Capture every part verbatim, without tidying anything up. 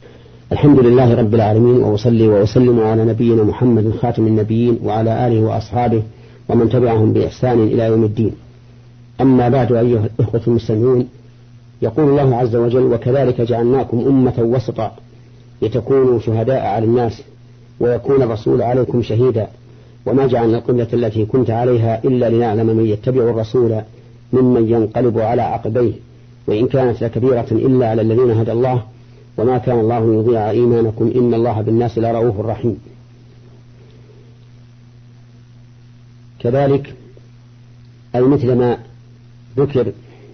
الحمد لله رب العالمين، وأصلي وأسلم على نبينا محمد خاتم النبيين وعلى آله وأصحابه ومن تبعهم بإحسان إلى يوم الدين. أما بعد، أيها الإخوة المستمعون، يقول الله عز وجل: وكذلك جعلناكم أمة وسطا لتكونوا شهداء على الناس ويكون الرسول عليكم شهيدا وما جعلنا القبلة التي كنت عليها إلا لنعلم من يتبع الرسول ممن ينقلب على عقبيه وإن كانت لكبيرة إلا على الذين هدى الله وما كان الله يضيع إيمانكم إن الله بالناس لرؤوف رحيم. كذلك أي مثل ما ذكر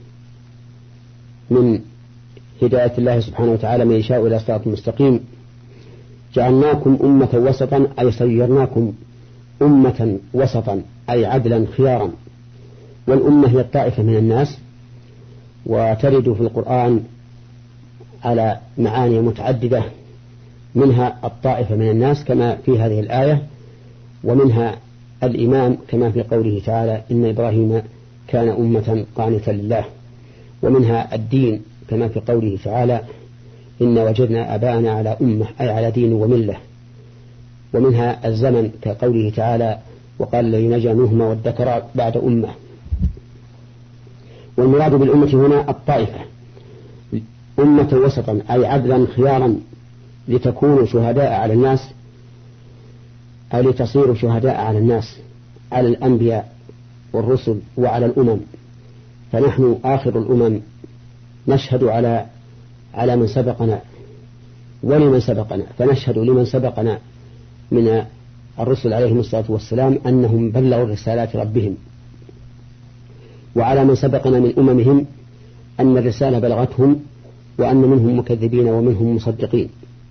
من هداية الله سبحانه وتعالى من يشاء إلى صراط مستقيم، جعلناكم أمة وسطا أي صيرناكم أمة وسطا أي عدلا خيارا. والأمة هي الطائفة من الناس، وترد في القرآن على معاني متعددة، منها الطائفة من الناس كما في هذه الآية، ومنها الإمام كما في قوله تعالى: إن إبراهيم كان أمة قانتا لله، ومنها الدين كما في قوله تعالى: إن وجدنا أباءنا على أمة أي على دين وملة، ومنها الزمن كقوله تعالى: وقال الذي نجا منهما وادكر بعد أمة. والمراد بالأمة هنا الطائفة، أمة وسطا أي عدلا خيارا لتكونوا شهداء على الناس أي لتصيروا شهداء على الناس، على الأنبياء والرسل وعلى الأمم. فنحن آخر الأمم نشهد على على من سبقنا ولمن سبقنا، فنشهد لمن سبقنا من الرسل عليهم الصلاة والسلام أنهم بلغوا رسالات ربهم، وعلى من سبقنا من أممهم أن الرسالة بلغتهم وأن منهم مكذبين ومنهم مصدقين.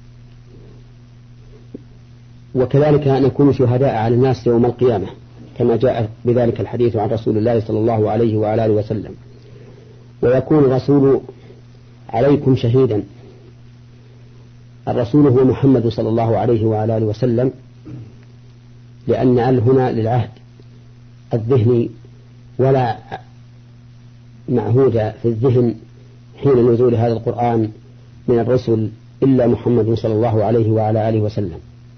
وكذلك نكون شهداء على الناس يوم القيامة كما جاء بذلك الحديث عن رسول الله صلى الله عليه وعلى آله وسلم: ويكون الرسول عليكم شهيدا. الرسول هو محمد صلى الله عليه وعلى آله وسلم، لأن ال هنا للعهد الذهني ولا معهود في الذهن حين نزول هذا القرآن من الرسل إلا محمد صلى الله عليه وعلى آله وسلم.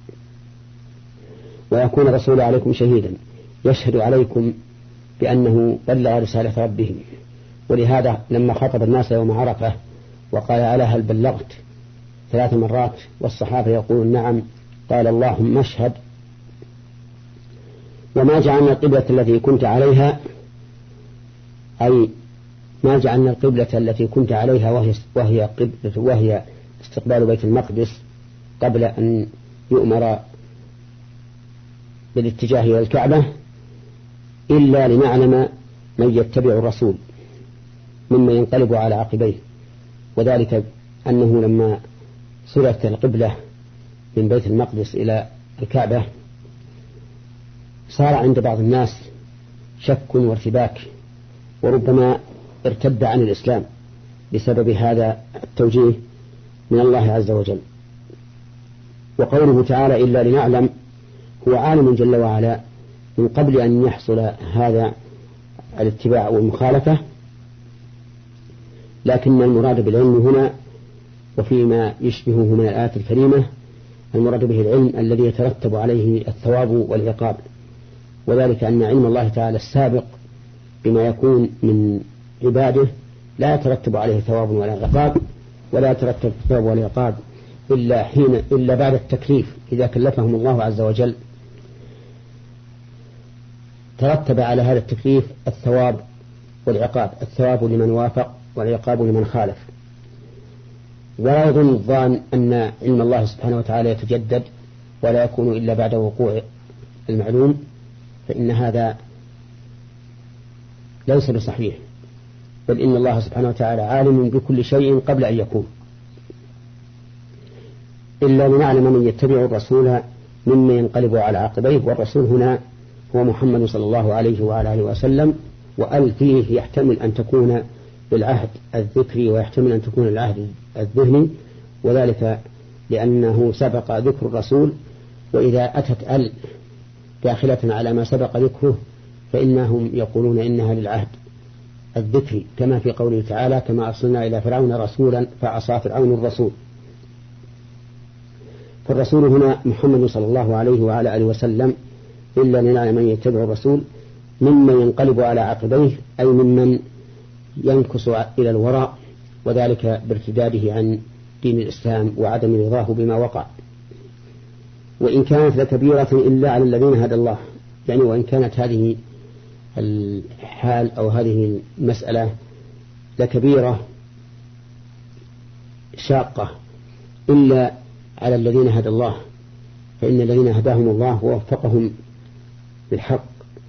ويكون الرسول عليكم شهيدا يشهد عليكم بأنه بلغ رسالة ربهم. ولهذا لما خطب الناس يوم عرفة وقال: ألا هل بلغت؟ ثلاث مرات، والصحابة يقولون: نعم. قال: اللهم اشهد. وما جعلنا القبلة التي كنت عليها أي ما جعلنا القبلة التي كنت عليها وهي, وهي, قبلة وهي استقبال بيت المقدس قبل أن يؤمر بالاتجاه إلى الكعبة إلا لنعلم من يتبع الرسول مما ينقلب على عقبيه. وذلك أنه لما صرفت القبلة من بيت المقدس إلى الكعبة صار عند بعض الناس شك وارتباك، وربما ارتد عن الإسلام بسبب هذا التوجيه من الله عز وجل. وقوله تعالى: إلا لنعلم، هو عالم جل وعلا من قبل أن يحصل هذا الاتباع والمخالفة، لكن المراد بالعلم هنا وفيما يشبهه من الآيات الكريمة المراد به العلم الذي يترتب عليه الثواب والعقاب، وذلك أن علم الله تعالى السابق بما يكون من عباده لا يترتب عليه ثواب ولا عقاب، ولا يترتب الثواب والعقاب إلا حين إلا بعد التكليف. إذا كلفهم الله عز وجل ترتب على هذا التكليف الثواب والعقاب، الثواب لمن وافق والعقاب لمن خالف. ولا يظن الظان أن علم الله سبحانه وتعالى يتجدد ولا يكون إلا بعد وقوع المعلوم، فإن هذا ليس بصحيح، بل إن الله سبحانه وتعالى عالم بكل شيء قبل أن يكون. إلا لنعلم من يتبع الرسول مما ينقلب على عقبيه، والرسول هنا هو محمد صلى الله عليه وعلى آله وسلم، وأل فيه يحتمل أن تكون بالعهد الذكري ويحتمل أن تكون العهد الذهني، وذلك لأنه سبق ذكر الرسول، وإذا أتت أل داخلة على ما سبق ذكره فإنهم يقولون إنها للعهد الذكري، كما في قوله تعالى: كما أرسلنا إلى فرعون رسولا فعصى فرعون الرسول. فالرسول هنا محمد صلى الله عليه وعلى آله وسلم إلا لنعلم من يتبع الرسول ممن ينقلب على عقبيه، أي ممن ينكس إلى الوراء، وذلك بارتداده عن دين الإسلام وعدم رضاه بما وقع. وإن كانت لكبيرة إلا على الذين هدى الله، يعني وإن كانت هذه الحال أو هذه المسألة لكبيرة شاقة إلا على الذين هدى الله، فإن الذين هداهم الله ووفقهم بالحق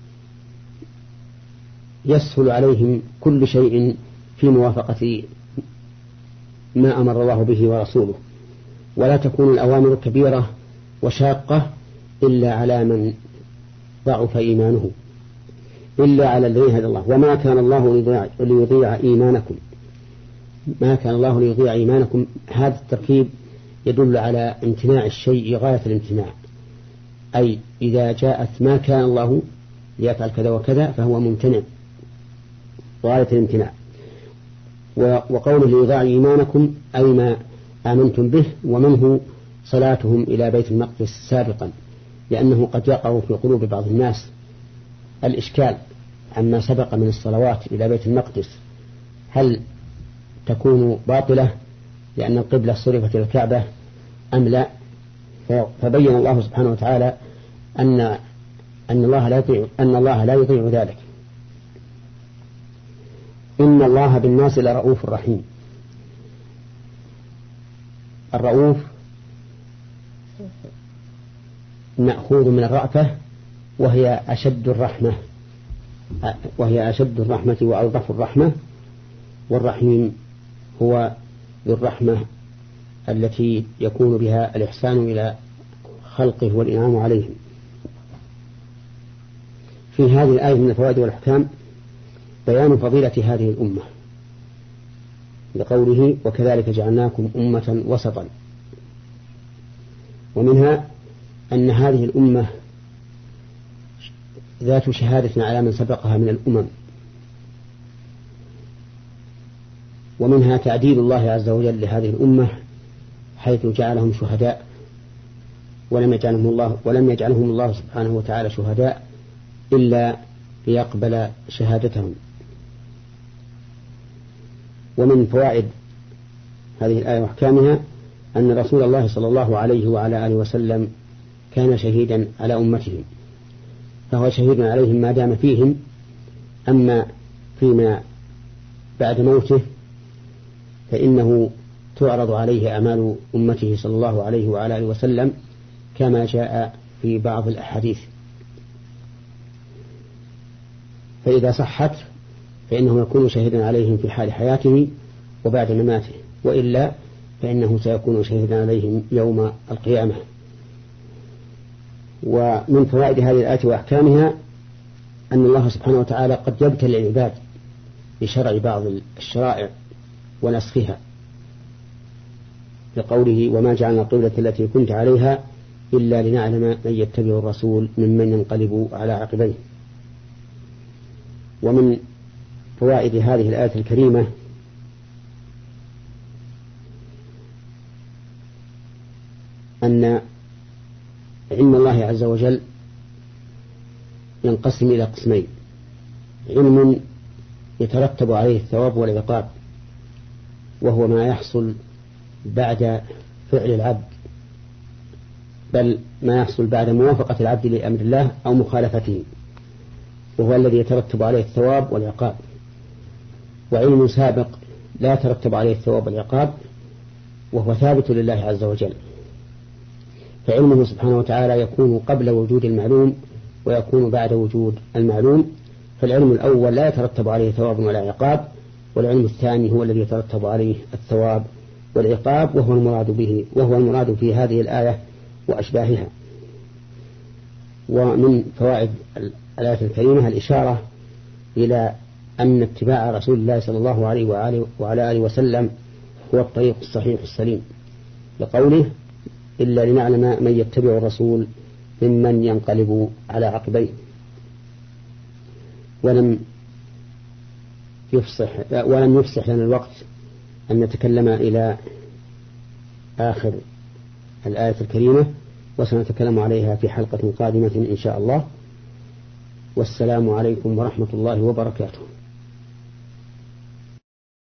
يسهل عليهم كل شيء في موافقة ما أمر الله به ورسوله، ولا تكون الأوامر كبيرة وشاقة إلا على من ضعف إيمانه، إلا على الذين هدى الله. وما كان الله ليضيع إيمانكم، ما كان الله ليضيع إيمانكم، هذا التركيب يدل على امتناع الشيء غاية الامتناع، أي إذا جاءت ما كان الله ليفعل كذا وكذا فهو ممتنع غاية الامتناع. وقوله ليضيع إيمانكم أي ما آمنتم به، ومنه صلاتهم إلى بيت المقدس سابقا، لأنه قد يقع في قلوب بعض الناس الإشكال عما سبق من الصلوات إلى بيت المقدس، هل تكون باطلة لأن القبلة صرفت إلى الكعبة أم لا؟ فبين الله سبحانه وتعالى أن أن الله لا يطيع أن الله لا يطيع ذلك. إن الله بالناس لرؤوف رحيم. الرؤوف مأخوذ من الرأفة، وهي أشد الرحمة وهي أشد الرحمة وألطف الرحمة، والرحيم هو ذو الرحمة التي يكون بها الإحسان إلى خلقه والإنعام عليهم. في هذه الآية من الفوائد والأحكام بيان فضيلة هذه الأمة، لقوله وكذلك جعلناكم أمة وسطا. ومنها أن هذه الأمة ذات شهادة على من سبقها من الأمم، ومنها تعديل الله عز وجل لهذه الأمة حيث جعلهم شهداء، ولم يجعلهم الله ولم يجعلهم الله سبحانه وتعالى شهداء إلا ليقبل شهادتهم. ومن فوائد هذه الآية وأحكامها أن رسول الله صلى الله عليه وعلى آله وسلم كان شهيدا على أمتهم، فهو شهيد عليهم ما دام فيهم، أما فيما بعد موته فإنه تعرض عليه أعمال أمته صلى الله عليه وعلى آله وسلم كما جاء في بعض الأحاديث، فإذا صحت فإنه يكون شهيدا عليهم في حال حياته وبعد مماته، وإلا فإنه سيكون شهيدا عليهم يوم القيامة. ومن فوائد هذه الآية وأحكامها أن الله سبحانه وتعالى قد يبتلي العباد بشرع بعض الشرائع ونسخها، لقوله وما جعلنا القبلة التي كنت عليها إلا لنعلم من يتبع الرسول ممن ينقلب على عقبيه. ومن فوائد هذه الآية الكريمة أن علم الله عز وجل ينقسم إلى قسمين: علم يترتب عليه الثواب والعقاب، وهو ما يحصل بعد فعل العبد، بل ما يحصل بعد موافقة العبد لأمر الله أو مخالفته، وهو الذي يترتب عليه الثواب والعقاب. وعلم سابق لا يترتب عليه الثواب والعقاب، وهو ثابت لله عز وجل، فعلمه سبحانه وتعالى يكون قبل وجود المعلوم ويكون بعد وجود المعلوم. فالعلم الأول لا يترتب عليه ثواب ولا عقاب، والعلم الثاني هو الذي يترتب عليه الثواب والعقاب، وهو المراد به وهو المراد في هذه الآية وأشباهها. ومن فوائد الآية الكريمة الإشارة إلى أن اتباع رسول الله صلى الله عليه وآله وعلى آله وسلم هو الطريق الصحيح السليم، لقوله إلا لنعلم من يتبع الرسول ممن ينقلب على عقبيه. ولم يفصح ولم يفصح لنا الوقت أن نتكلم إلى آخر الآية الكريمة، وسنتكلم عليها في حلقة قادمة إن شاء الله. والسلام عليكم ورحمة الله وبركاته.